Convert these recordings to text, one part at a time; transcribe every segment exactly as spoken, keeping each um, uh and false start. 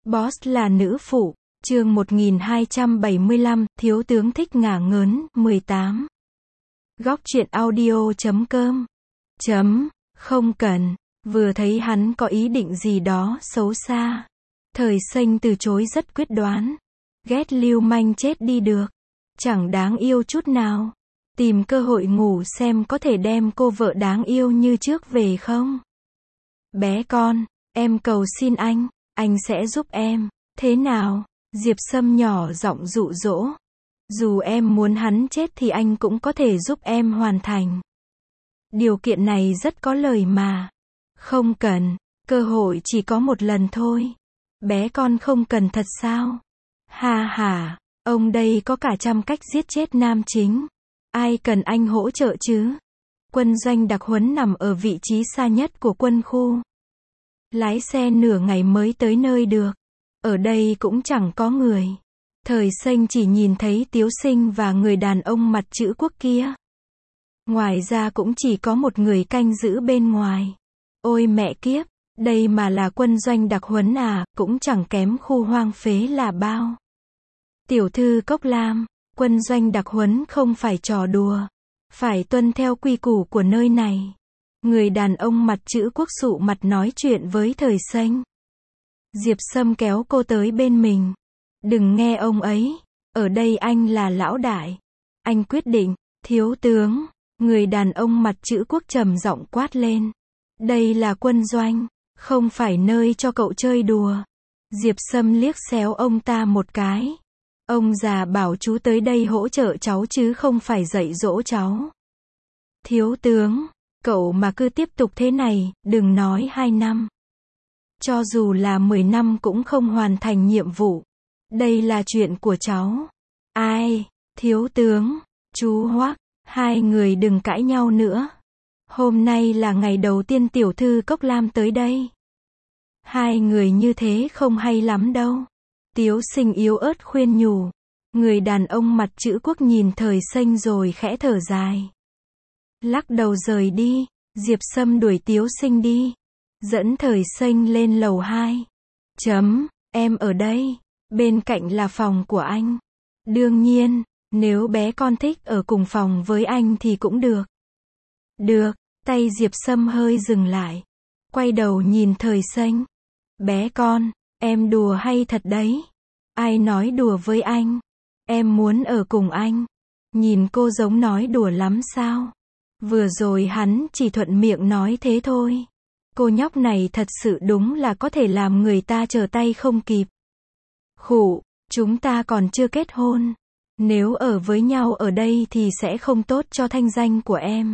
Boss là nữ phụ, chương một nghìn hai trăm bảy mươi lăm, thiếu tướng thích ngả ngớn, mười tám. Góc truyện audio chấm com. Chấm, không cần, vừa thấy hắn có ý định gì đó xấu xa. Thời Xanh từ chối rất quyết đoán. Ghét lưu manh chết đi được. Chẳng đáng yêu chút nào. Tìm cơ hội ngủ xem có thể đem cô vợ đáng yêu như trước về không. Bé con, em cầu xin anh, anh sẽ giúp em. Thế nào? Diệp Sâm nhỏ giọng dụ dỗ. Dù em muốn hắn chết thì anh cũng có thể giúp em hoàn thành. Điều kiện này rất có lời mà. Không cần, cơ hội chỉ có một lần thôi. Bé con không cần thật sao? Ha ha, ông đây có cả trăm cách giết chết nam chính. Ai cần anh hỗ trợ chứ? Quân doanh đặc huấn nằm ở vị trí xa nhất của quân khu. Lái xe nửa ngày mới tới nơi được. Ở đây cũng chẳng có người. Thời Xanh chỉ nhìn thấy Tiếu Sinh và người đàn ông mặt chữ quốc kia. Ngoài ra cũng chỉ có một người canh giữ bên ngoài. Ôi mẹ kiếp, đây mà là quân doanh đặc huấn à, cũng chẳng kém khu hoang phế là bao. Tiểu thư Cốc Lam, quân doanh đặc huấn không phải trò đùa. Phải tuân theo quy củ của nơi này. Người đàn ông mặt chữ quốc sụ mặt nói chuyện với Thời Xanh. Diệp Sâm kéo cô tới bên mình. Đừng nghe ông ấy, ở đây anh là lão đại. Anh quyết định, thiếu tướng. Người đàn ông mặt chữ quốc trầm giọng quát lên. Đây là quân doanh, không phải nơi cho cậu chơi đùa. Diệp Sâm liếc xéo ông ta một cái. Ông già bảo chú tới đây hỗ trợ cháu chứ không phải dạy dỗ cháu. Thiếu tướng, cậu mà cứ tiếp tục thế này, đừng nói hai năm. Cho dù là mười năm cũng không hoàn thành nhiệm vụ. Đây là chuyện của cháu. Ai, thiếu tướng, chú Hoắc, hai người đừng cãi nhau nữa. Hôm nay là ngày đầu tiên tiểu thư Cốc Lam tới đây. Hai người như thế không hay lắm đâu. Tiếu Sinh yếu ớt khuyên nhủ. Người đàn ông mặt chữ quốc nhìn Thời Xanh rồi khẽ thở dài. Lắc đầu rời đi. Diệp Sâm đuổi Tiếu Sinh đi. Dẫn Thời Xanh lên lầu hai. Chấm, em ở đây. Bên cạnh là phòng của anh. Đương nhiên, nếu bé con thích ở cùng phòng với anh thì cũng được. Được, tay Diệp Sâm hơi dừng lại. Quay đầu nhìn Thời Xanh. Bé con, em đùa hay thật đấy? Ai nói đùa với anh? Em muốn ở cùng anh. Nhìn cô giống nói đùa lắm sao? Vừa rồi hắn chỉ thuận miệng nói thế thôi. Cô nhóc này thật sự đúng là có thể làm người ta trở tay không kịp. Khụ, chúng ta còn chưa kết hôn. Nếu ở với nhau ở đây thì sẽ không tốt cho thanh danh của em.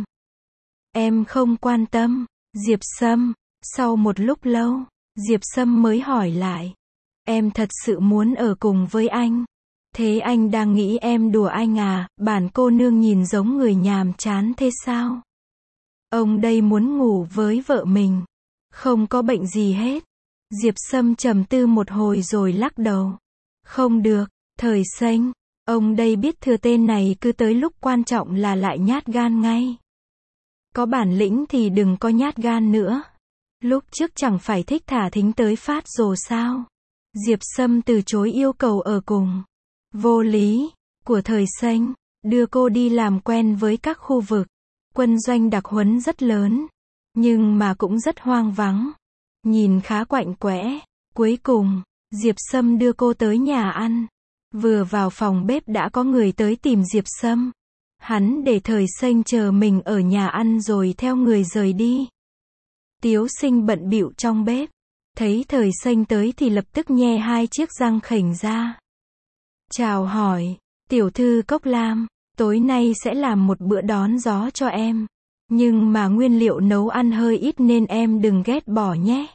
Em không quan tâm. Diệp Sâm, sau một lúc lâu, Diệp Sâm mới hỏi lại. Em thật sự muốn ở cùng với anh. Thế anh đang nghĩ em đùa anh à, bản cô nương nhìn giống người nhàm chán thế sao? Ông đây muốn ngủ với vợ mình. Không có bệnh gì hết. Diệp Sâm trầm tư một hồi rồi lắc đầu. Không được, Thời Xanh, ông đây biết thừa tên này cứ tới lúc quan trọng là lại nhát gan ngay. Có bản lĩnh thì đừng có nhát gan nữa. Lúc trước chẳng phải thích thả thính tới phát rồi sao? Diệp Sâm từ chối yêu cầu ở cùng. Vô lý, của Thời Xanh, đưa cô đi làm quen với các khu vực. Quân doanh đặc huấn rất lớn, nhưng mà cũng rất hoang vắng. Nhìn khá quạnh quẽ. Cuối cùng, Diệp Sâm đưa cô tới nhà ăn. Vừa vào phòng bếp đã có người tới tìm Diệp Sâm. Hắn để Thời Xanh chờ mình ở nhà ăn rồi theo người rời đi. Tiếu Sinh bận bịu trong bếp. Thấy Thời Xanh tới thì lập tức nhe hai chiếc răng khểnh ra. Chào hỏi, tiểu thư Cốc Lam, tối nay sẽ làm một bữa đón gió cho em. Nhưng mà nguyên liệu nấu ăn hơi ít nên em đừng ghét bỏ nhé.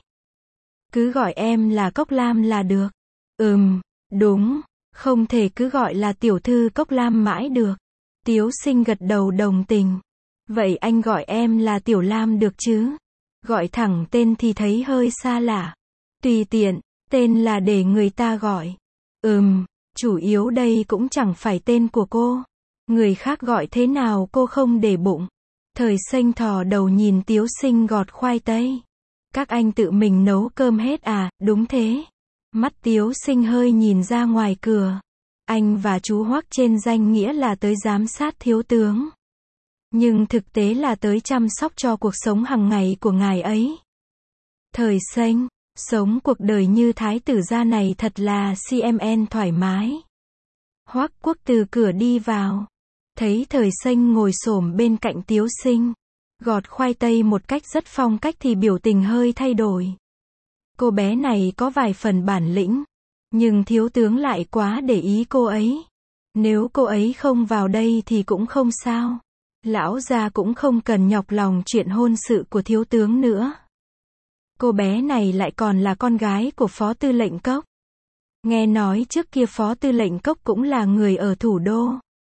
Cứ gọi em là Cốc Lam là được. Ừm, đúng, không thể cứ gọi là tiểu thư Cốc Lam mãi được. Tiếu Sinh gật đầu đồng tình. Vậy anh gọi em là Tiểu Lam được chứ? Gọi thẳng tên thì thấy hơi xa lạ. Tùy tiện, tên là để người ta gọi. Ừm, chủ yếu đây cũng chẳng phải tên của cô. Người khác gọi thế nào cô không để bụng. Thời Xanh thò đầu nhìn Tiếu Sinh gọt khoai tây. Các anh tự mình nấu cơm hết à? Đúng thế. Mắt Tiếu Sinh hơi nhìn ra ngoài cửa. Anh và chú Hoắc trên danh nghĩa là tới giám sát thiếu tướng. Nhưng thực tế là tới chăm sóc cho cuộc sống hàng ngày của ngài ấy. Thời Xanh, sống cuộc đời như thái tử gia này thật là xê em en thoải mái. Hoắc Quốc từ cửa đi vào. Thấy Thời Xanh ngồi xổm bên cạnh Tiếu Sinh. Gọt khoai tây một cách rất phong cách thì biểu tình hơi thay đổi. Cô bé này có vài phần bản lĩnh. Nhưng thiếu tướng lại quá để ý cô ấy. Nếu cô ấy không vào đây thì cũng không sao. Lão gia cũng không cần nhọc lòng chuyện hôn sự của thiếu tướng nữa. Cô bé này lại còn là con gái của Phó Tư lệnh Cốc. Nghe nói trước kia Phó Tư lệnh Cốc cũng là người ở thủ đô.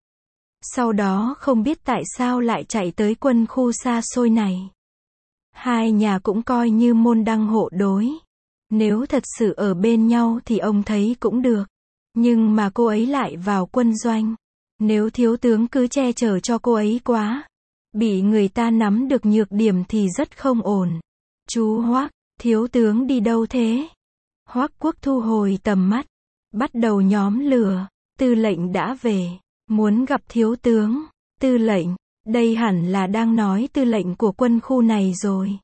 Sau đó không biết tại sao lại chạy tới quân khu xa xôi này. Hai nhà cũng coi như môn đăng hộ đối. Nếu thật sự ở bên nhau thì ông thấy cũng được. Nhưng mà cô ấy lại vào quân doanh. Nếu thiếu tướng cứ che chở cho cô ấy quá, bị người ta nắm được nhược điểm thì rất không ổn. Chú Hoắc, thiếu tướng đi đâu thế? Hoắc Quốc thu hồi tầm mắt, bắt đầu nhóm lửa. Tư lệnh đã về, muốn gặp thiếu tướng. Tư lệnh, đây hẳn là đang nói tư lệnh của quân khu này rồi.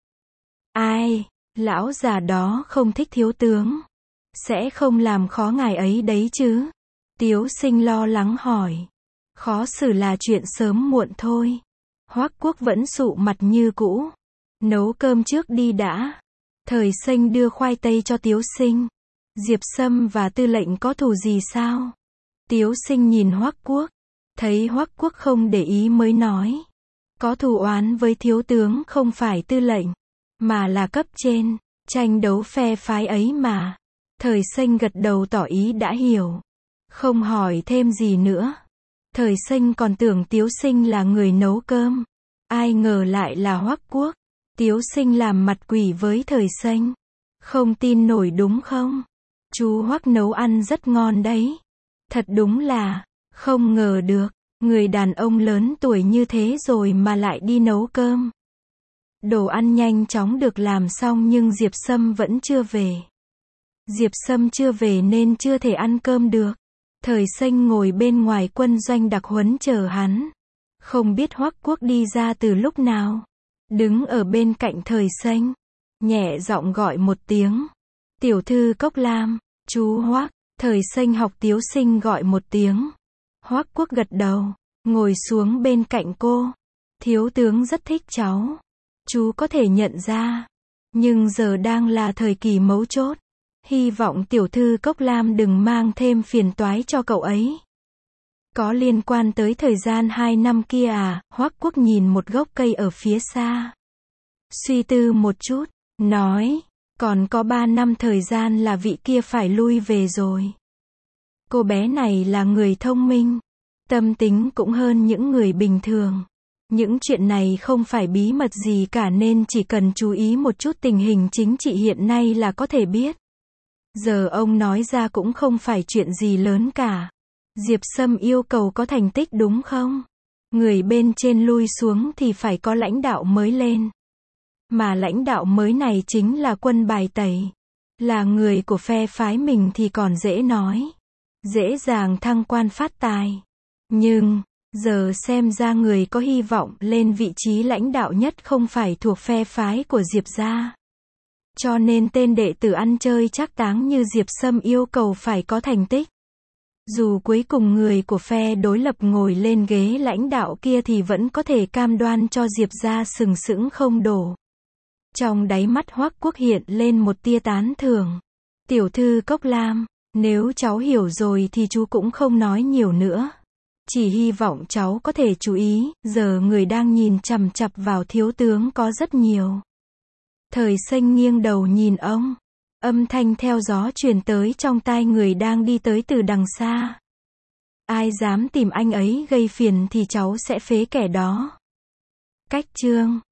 Ai, lão già đó không thích thiếu tướng. Sẽ không làm khó ngài ấy đấy chứ? Tiếu Sinh lo lắng hỏi. Khó xử là chuyện sớm muộn thôi. Hoắc Quốc vẫn sụ mặt như cũ. Nấu cơm trước đi đã. Thời Xanh đưa khoai tây cho Tiếu Sinh. Diệp Sâm và Tư lệnh có thù gì sao? Tiếu Sinh nhìn Hoắc Quốc. Thấy Hoắc Quốc không để ý mới nói. Có thù oán với thiếu tướng không phải Tư lệnh, mà là cấp trên. Tranh đấu phe phái ấy mà. Thời Xanh gật đầu tỏ ý đã hiểu. Không hỏi thêm gì nữa. Thời Xanh còn tưởng Tiếu Sinh là người nấu cơm. Ai ngờ lại là Hoắc Quốc. Tiếu Sinh làm mặt quỷ với Thời Xanh. Không tin nổi đúng không? Chú Hoắc nấu ăn rất ngon đấy. Thật đúng là, không ngờ được, người đàn ông lớn tuổi như thế rồi mà lại đi nấu cơm. Đồ ăn nhanh chóng được làm xong nhưng Diệp Sâm vẫn chưa về. Diệp Sâm chưa về nên chưa thể ăn cơm được. Thời Xanh ngồi bên ngoài quân doanh đặc huấn chờ hắn. Không biết Hoắc Quốc đi ra từ lúc nào. Đứng ở bên cạnh Thời Xanh, nhẹ giọng gọi một tiếng. Tiểu thư Cốc Lam, chú Hoắc. Thời Xanh học Tiếu Sinh gọi một tiếng. Hoắc Quốc gật đầu, ngồi xuống bên cạnh cô. Thiếu tướng rất thích cháu. Chú có thể nhận ra. Nhưng giờ đang là thời kỳ mấu chốt. Hy vọng tiểu thư Cốc Lam đừng mang thêm phiền toái cho cậu ấy. Có liên quan tới thời gian hai năm kia à? Hoắc Quốc nhìn một gốc cây ở phía xa. Suy tư một chút, nói, còn có ba năm thời gian là vị kia phải lui về rồi. Cô bé này là người thông minh, tâm tính cũng hơn những người bình thường. Những chuyện này không phải bí mật gì cả nên chỉ cần chú ý một chút tình hình chính trị hiện nay là có thể biết. Giờ ông nói ra cũng không phải chuyện gì lớn cả. Diệp Sâm yêu cầu có thành tích đúng không? Người bên trên lui xuống thì phải có lãnh đạo mới lên. Mà lãnh đạo mới này chính là Quân Bài Tẩy. Là người của phe phái mình thì còn dễ nói. Dễ dàng thăng quan phát tài. Nhưng, giờ xem ra người có hy vọng lên vị trí lãnh đạo nhất không phải thuộc phe phái của Diệp gia. Cho nên tên đệ tử ăn chơi trác táng như Diệp Sâm yêu cầu phải có thành tích. Dù cuối cùng người của phe đối lập ngồi lên ghế lãnh đạo kia thì vẫn có thể cam đoan cho Diệp gia sừng sững không đổ. Trong đáy mắt Hoắc Quốc hiện lên một tia tán thưởng. Tiểu thư Cốc Lam, nếu cháu hiểu rồi thì chú cũng không nói nhiều nữa. Chỉ hy vọng cháu có thể chú ý, giờ người đang nhìn chằm chằm vào thiếu tướng có rất nhiều. Thời Xanh nghiêng đầu nhìn ông. Âm thanh theo gió truyền tới trong tai người đang đi tới từ đằng xa. Ai dám tìm anh ấy gây phiền thì cháu sẽ phế kẻ đó. Cách chương